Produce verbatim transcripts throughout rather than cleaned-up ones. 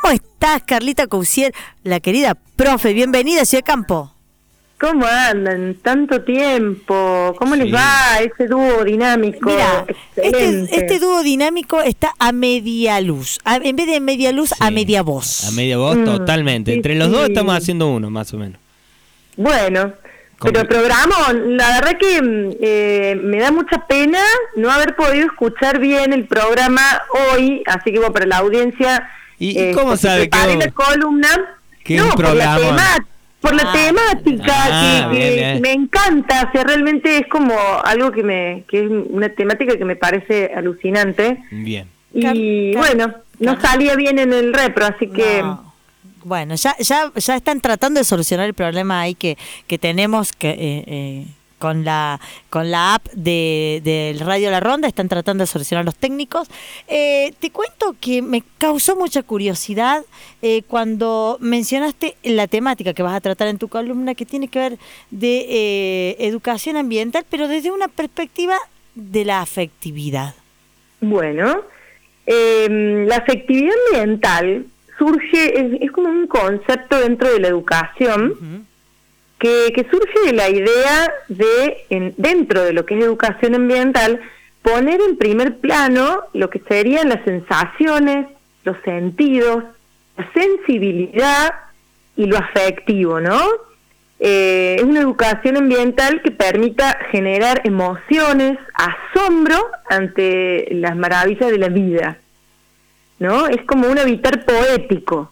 ¿Cómo estás, Carlita Cousier, la querida profe? Bienvenida a Ciudad Campo. ¿Cómo andan? Tanto tiempo. ¿Cómo Sí. les va ese dúo dinámico? Mira, Excelente. este, este dúo dinámico está a media luz. A- en vez de media luz, Sí. a media voz. A media voz, Mm, totalmente. sí, Entre los sí. dos estamos haciendo uno, más o menos. Bueno, Compli- pero programón, la verdad que eh, me da mucha pena no haber podido escuchar bien el programa hoy, así que bueno, para la audiencia... ¿Y, eh, y cómo porque sabe que preparé un- la columna? que es no, un por la, programa? tema- por la Ah, temática, ah, que, bien, que bien. me encanta, o sea, realmente es como algo que me que es una temática que me parece alucinante. Bien. Y Car- Car- bueno, no Car- salía bien en el repro, así que... No. Bueno, ya, ya, ya están tratando de solucionar el problema ahí que, que tenemos que eh, eh, con la con la app de, del Radio La Ronda, están tratando de solucionar los técnicos. Eh, te cuento que me causó mucha curiosidad eh, cuando mencionaste la temática que vas a tratar en tu columna, que tiene que ver de eh, educación ambiental, pero desde una perspectiva de la afectividad. Bueno, eh, la afectividad ambiental surge, es, es como un concepto dentro de la educación Ujú. que, que surge de la idea de, en, dentro de lo que es educación ambiental, poner en primer plano lo que serían las sensaciones, los sentidos, la sensibilidad y lo afectivo, ¿no? Eh, es una educación ambiental que permita generar emociones, asombro ante las maravillas de la vida, ¿no? Es como un habitar poético,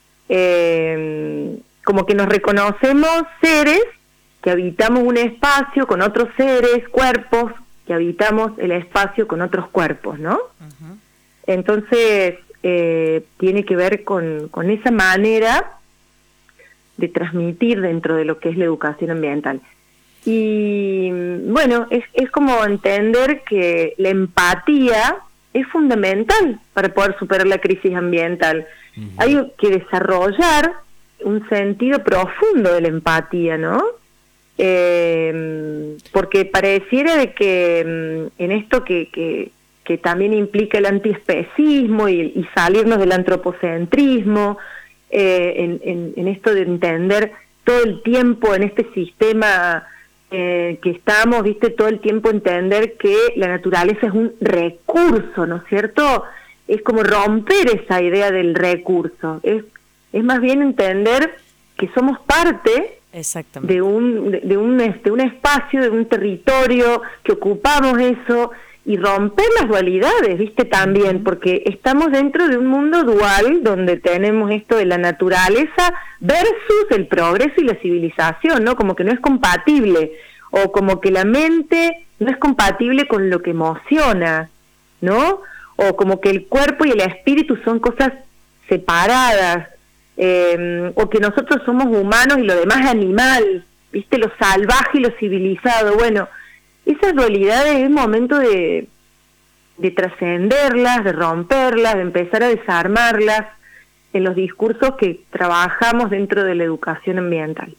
eh, como que nos reconocemos seres que habitamos un espacio con otros seres, cuerpos, que habitamos el espacio con otros cuerpos, ¿no? Ujú. Entonces, eh, tiene que ver con, con esa manera de transmitir dentro de lo que es la educación ambiental. Y bueno, es, es como entender que la empatía es fundamental para poder superar la crisis ambiental. Ujú. Hay que desarrollar un sentido profundo de la empatía, ¿no? Eh, porque pareciera de que mm, en esto que, que, que también implica el antiespecismo y, y salirnos del antropocentrismo, eh, en, en, en esto de entender todo el tiempo en este sistema eh, que estamos, viste, todo el tiempo entender que la naturaleza es un recurso, ¿no es cierto? Es como romper esa idea del recurso, es, es más bien entender que somos parte Exactamente. de un de, de un este un espacio, de un territorio, que ocupamos eso, y romper las dualidades, viste, también, porque estamos dentro de un mundo dual donde tenemos esto de la naturaleza versus el progreso y la civilización, ¿no? Como que no es compatible, o como que la mente no es compatible con lo que emociona, ¿no? O como que el cuerpo y el espíritu son cosas separadas, eh, o que nosotros somos humanos y lo demás animal, viste, lo salvaje y lo civilizado. Bueno, esas dualidades es momento de, de trascenderlas, de romperlas, de empezar a desarmarlas en los discursos que trabajamos dentro de la educación ambiental.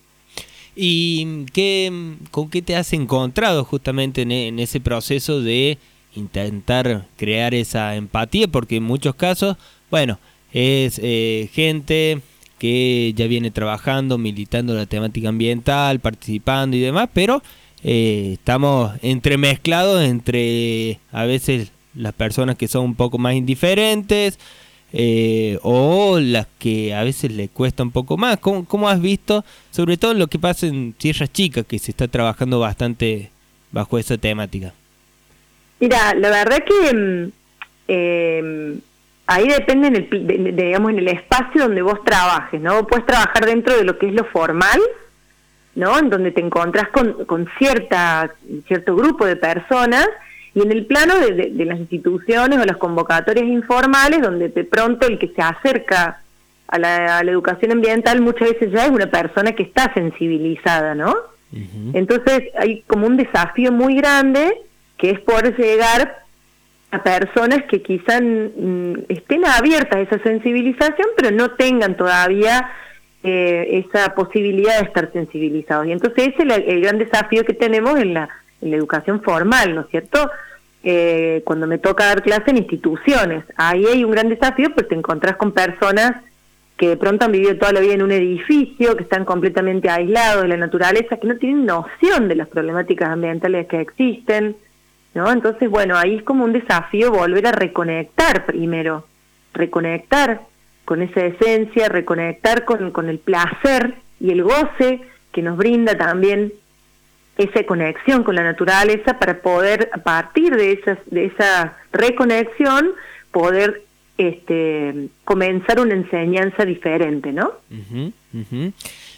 ¿Y qué, con qué te has encontrado justamente en, e- en ese proceso de intentar crear esa empatía? Porque en muchos casos, bueno, es eh, gente que ya viene trabajando, militando la temática ambiental, participando y demás, pero eh, estamos entremezclados entre a veces las personas que son un poco más indiferentes, eh, o las que a veces le cuesta un poco más. ¿Cómo, cómo has visto, sobre todo lo que pasa en Tierras Chicas, que se está trabajando bastante bajo esa temática? Mira, la verdad que mm, eh, ahí depende en el, pi- de- de- digamos, en el espacio donde vos trabajes, ¿no? Puedes trabajar dentro de lo que es lo formal, ¿no? En donde te encontrás con, con cierta cierto grupo de personas, y en el plano de, de, de las instituciones o las convocatorias informales, donde de pronto el que se acerca a la, a la educación ambiental muchas veces ya es una persona que está sensibilizada, ¿no? Uh-huh. Entonces hay como un desafío muy grande, que es poder llegar a personas que quizás mm, estén abiertas a esa sensibilización, pero no tengan todavía eh, esa posibilidad de estar sensibilizados. Y entonces ese es el, el gran desafío que tenemos en la, en la educación formal, ¿no es cierto? Eh, cuando me toca dar clase en instituciones, ahí hay un gran desafío, pues te encontrás con personas que de pronto han vivido toda la vida en un edificio, que están completamente aislados de la naturaleza, que no tienen noción de las problemáticas ambientales que existen, ¿no? Entonces, bueno, ahí es como un desafío volver a reconectar primero, reconectar con esa esencia, reconectar con, con el placer y el goce que nos brinda también esa conexión con la naturaleza, para poder, a partir de esa, de esa reconexión, poder este comenzar una enseñanza diferente, ¿no? Uh-huh, uh-huh.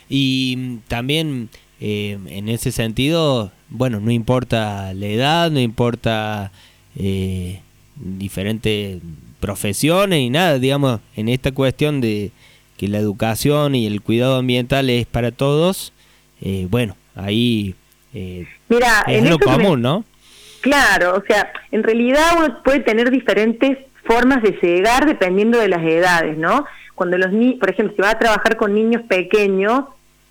Y también eh, en ese sentido, bueno, no importa la edad, no importa eh, diferentes profesiones y nada, digamos, en esta cuestión de que la educación y el cuidado ambiental es para todos, eh, bueno, ahí eh, Mira, es en lo común, me... ¿no? Claro, o sea, en realidad uno puede tener diferentes formas de llegar dependiendo de las edades, ¿no? Cuando los niños, por ejemplo, si vas a trabajar con niños pequeños,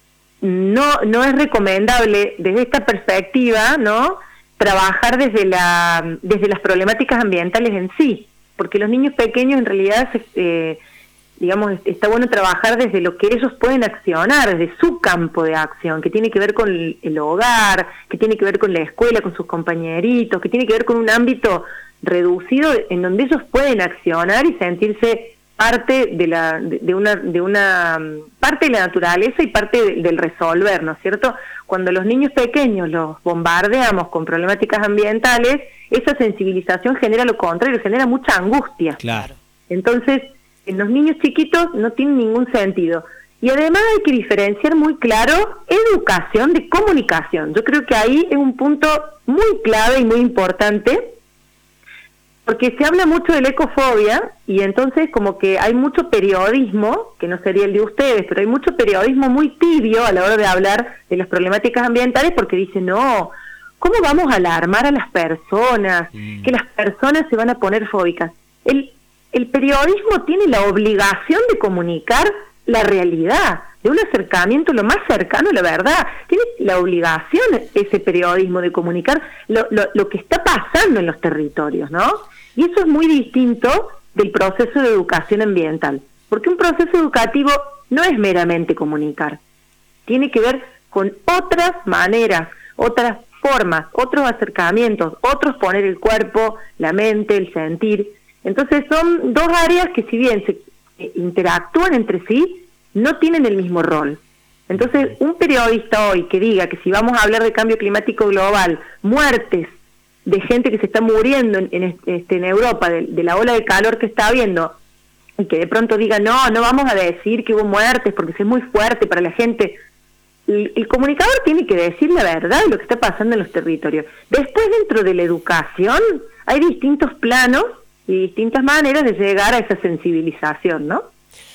no no es recomendable desde esta perspectiva, ¿no?, trabajar desde la desde las problemáticas ambientales en sí, porque los niños pequeños en realidad, eh, digamos, está bueno trabajar desde lo que ellos pueden accionar, desde su campo de acción, que tiene que ver con el, el hogar, que tiene que ver con la escuela, con sus compañeritos, que tiene que ver con un ámbito reducido en donde ellos pueden accionar y sentirse parte de la de, de una de una parte de la naturaleza y parte de, del resolver, ¿no es cierto? Cuando los niños pequeños los bombardeamos con problemáticas ambientales, esa sensibilización genera lo contrario, genera mucha angustia. Claro. Entonces, en los niños chiquitos no tiene ningún sentido. Y además hay que diferenciar muy claro educación de comunicación. Yo creo que ahí es un punto muy clave y muy importante, porque se habla mucho de la ecofobia y entonces como que hay mucho periodismo, que no sería el de ustedes, pero hay mucho periodismo muy tibio a la hora de hablar de las problemáticas ambientales, porque dicen, no, ¿cómo vamos a alarmar a las personas? Mm. Que las personas se van a poner fóbicas. El, el periodismo tiene la obligación de comunicar la realidad, de un acercamiento lo más cercano a la verdad. Tiene la obligación ese periodismo de comunicar lo, lo, lo que está pasando en los territorios, ¿no? Y eso es muy distinto del proceso de educación ambiental, porque un proceso educativo no es meramente comunicar, tiene que ver con otras maneras, otras formas, otros acercamientos, otros poner el cuerpo, la mente, el sentir. Entonces son dos áreas que, si bien se interactúan entre sí, no tienen el mismo rol. Entonces, un periodista hoy que diga que si vamos a hablar de cambio climático global, muertes de gente que se está muriendo en, en, este, en Europa, de, de la ola de calor que está habiendo, y que de pronto diga, no, no vamos a decir que hubo muertes porque es muy fuerte para la gente. El, el comunicador tiene que decir la verdad de lo que está pasando en los territorios. Después, dentro de la educación, hay distintos planos y distintas maneras de llegar a esa sensibilización, ¿no?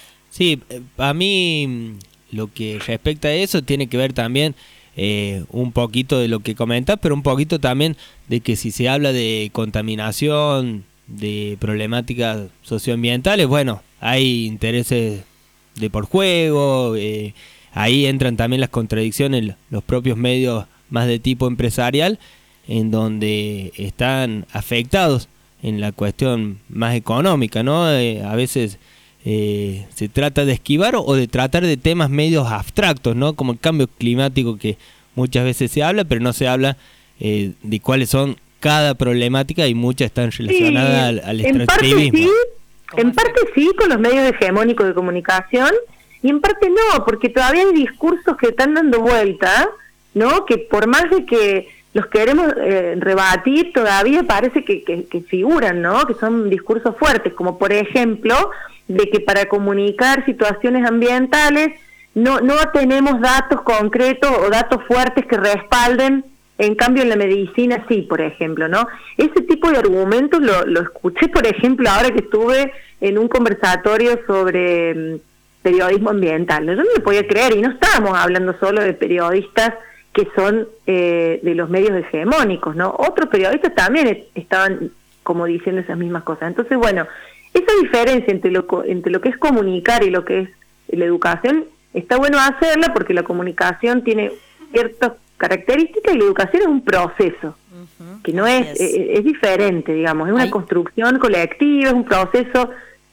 Sí, a mí lo que respecta a eso tiene que ver también eh, un poquito de lo que comentas, pero un poquito también de que si se habla de contaminación, de problemáticas socioambientales, bueno, hay intereses de por juego, eh, ahí entran también las contradicciones, los propios medios más de tipo empresarial, en donde están afectados en la cuestión más económica, ¿no? Eh, a veces eh, se trata de esquivar o de tratar de temas medios abstractos, ¿no? Como el cambio climático, que muchas veces se habla, pero no se habla eh, de cuáles son cada problemática, y muchas están relacionadas sí, al, al extractivismo. Sí, en parte sí, con los medios hegemónicos de comunicación, y en parte no, porque todavía hay discursos que están dando vuelta, ¿no? Que por más de que los queremos eh, rebatir, todavía parece que, que, que figuran, ¿no? Que son discursos fuertes, como por ejemplo, de que para comunicar situaciones ambientales no no tenemos datos concretos o datos fuertes que respalden, en cambio en la medicina sí, por ejemplo, ¿no? Ese tipo de argumentos lo, lo escuché, por ejemplo, ahora que estuve en un conversatorio sobre um, periodismo ambiental. Yo no me podía creer, y no estábamos hablando solo de periodistas que son eh, de los medios hegemónicos, ¿no? Otros periodistas también estaban como diciendo esas mismas cosas. Entonces, bueno, esa diferencia entre lo, entre lo que es comunicar y lo que es la educación, está bueno hacerla porque la comunicación tiene ciertas características y la educación es un proceso, uh-huh. que no es, es, es diferente, digamos, es una Ay. construcción colectiva, es un proceso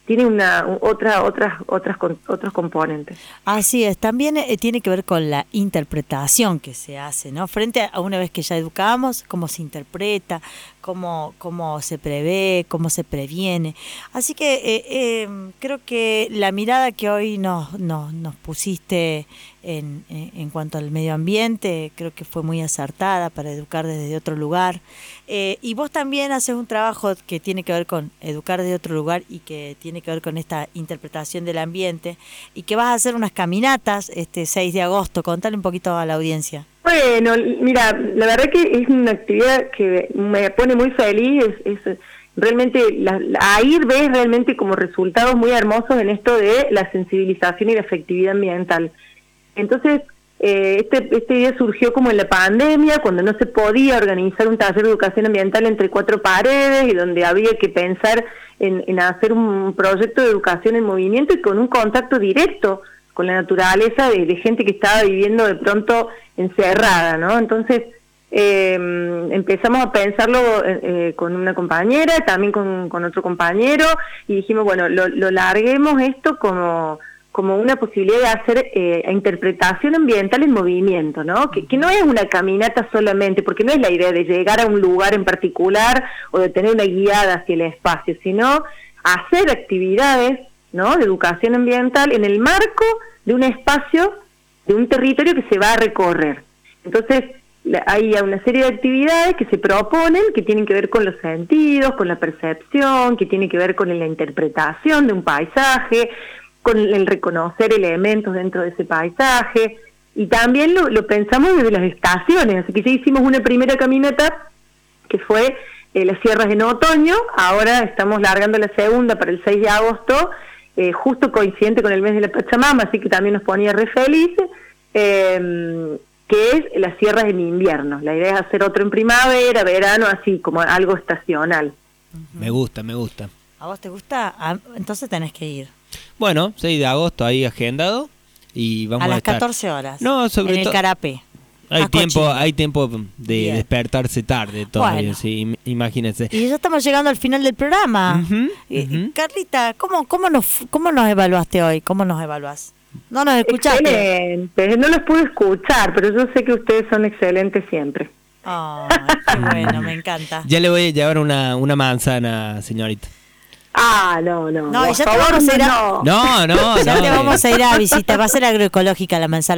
tiene una otra otras otras con, otros componentes. Así es, también eh, tiene que ver con la interpretación que se hace, ¿no? Frente a una vez que ya educamos, cómo se interpreta, cómo cómo se prevé, cómo se previene. Así que eh, eh, creo que la mirada que hoy nos nos, nos pusiste en, en, en cuanto al medio ambiente, creo que fue muy acertada para educar desde otro lugar. Eh, y vos también haces un trabajo que tiene que ver con educar desde otro lugar y que tiene que ver con esta interpretación del ambiente, y que vas a hacer unas caminatas este seis de agosto. Contale un poquito a la audiencia. Bueno, mira, la verdad que es una actividad que me pone muy feliz, es, es realmente, la, la, ahí ves realmente como resultados muy hermosos en esto de la sensibilización y la afectividad ambiental. Entonces, eh, este, este día surgió como en la pandemia, cuando no se podía organizar un taller de educación ambiental entre cuatro paredes y donde había que pensar en, en hacer un proyecto de educación en movimiento y con un contacto directo con la naturaleza de, de gente que estaba viviendo de pronto encerrada, ¿no? Entonces, eh, empezamos a pensarlo eh, con una compañera, también con, con otro compañero, y dijimos, bueno, lo, lo larguemos esto como... como una posibilidad de hacer eh, interpretación ambiental en movimiento, ¿no? Que, que no es una caminata solamente, porque no es la idea de llegar a un lugar en particular o de tener una guiada hacia el espacio, sino hacer actividades, ¿no?, de educación ambiental en el marco de un espacio, de un territorio que se va a recorrer. Entonces, hay una serie de actividades que se proponen, que tienen que ver con los sentidos, con la percepción, que tienen que ver con la interpretación de un paisaje, con el reconocer elementos dentro de ese paisaje, y también lo, lo pensamos desde las estaciones, así que ya hicimos una primera caminata que fue eh, las sierras en otoño, ahora estamos largando la segunda para el seis de agosto, eh, justo coincidente con el mes de la Pachamama, así que también nos ponía re felices, eh, que es las sierras en invierno. La idea es hacer otro en primavera, verano, así como algo estacional. Me gusta, me gusta. ¿A vos te gusta? Ah, entonces tenés que ir. Bueno, seis de agosto ahí agendado y vamos a, a las estar. catorce horas. No, sobre en el Carapé. Hay tiempo, hay tiempo de Bien. despertarse tarde todavía, Bueno. sí, imagínense. Y ya estamos llegando al final del programa. Uh-huh, eh, uh-huh. Carlita, ¿cómo, cómo, nos, ¿cómo nos evaluaste hoy? ¿Cómo nos evaluás? ¿No nos escuchaste? Excelente, no los pude escuchar, pero yo sé que ustedes son excelentes siempre. Oh, qué bueno, me encanta. Ya le voy a llevar una, una manzana, señorita. Ah, no, no. No, por ya te favor, vamos a ir a... no. No, no, Ya no. te vamos a ir a visitar. Va a ser agroecológica la manzana.